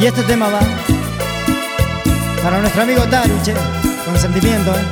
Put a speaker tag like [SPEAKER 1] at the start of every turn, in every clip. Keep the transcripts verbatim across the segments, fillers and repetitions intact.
[SPEAKER 1] Y este tema va para nuestro amigo Taruche, con sentimiento, ¿eh?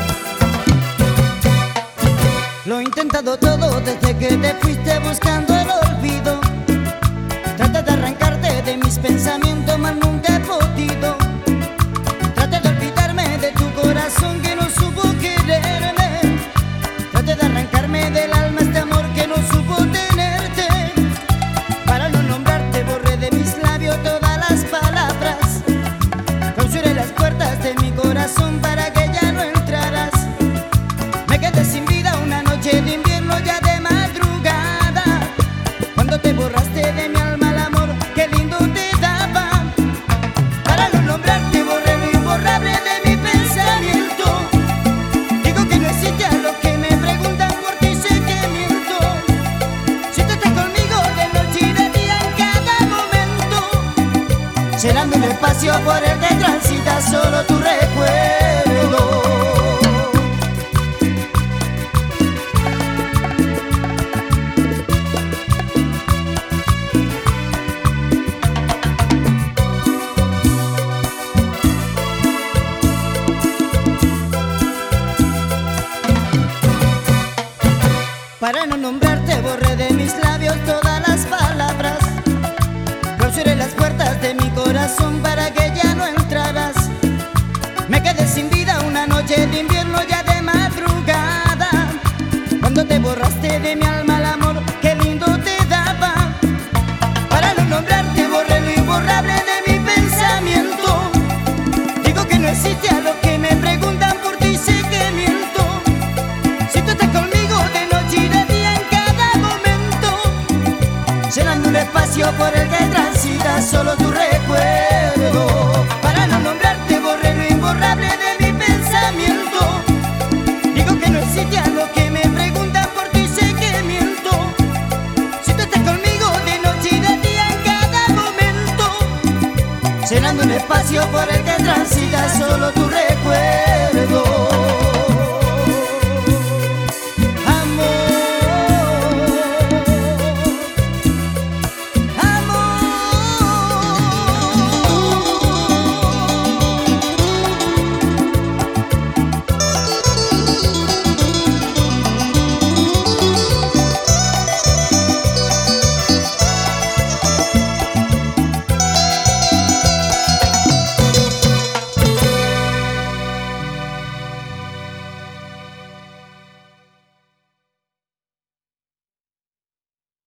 [SPEAKER 2] Lo he intentado todo desde que te fuiste buscando el olvido. Trata de arrancarte de mis pensamientos, mas nunca he podido. Trata de olvidarme de tu corazón que no supo quererme. Trata de arrancarme del alma este amor que no supo tenerte. Para no nombrarte borré de mis labios todas las palabras. Clausuré las puertas de mi corazón para que ya no entraras. Me quedé sin vida una noche de invierno ya de madrugada. Cuando te borraste de mi alma el amor que lindo te daba. Para no nombrarte borré lo imborrable de mi pensamiento. Digo que no existe a los que me preguntan por ti, sé que miento. Si tú estás conmigo de noche y de día en cada momento, llenando un espacio por el que transita solo tu recuerdo. Para no nombrarte borré de mis labios todas las palabras. Clausuré las puertas de mi corazón para que ya no entraras. Me quedé sin vida una noche de invierno ya de madrugada. Cuando te borraste de mi alma el amor que lindo te daba. Para no nombrarte borré lo imborrable de mi pensamiento. Digo que no existe a los que me preguntan por ti, sé que miento. Si tú estás conmigo de noche y de día en cada momento, llenando un espacio por el que transita solo tu recuerdo. Para no nombrarte borré lo imborrable de mi pensamiento. Digo que no existe a los que me preguntan por ti, sé que miento. Si tú estás conmigo de noche y de día en cada momento, llenando un espacio por el que transita solo tu recuerdo.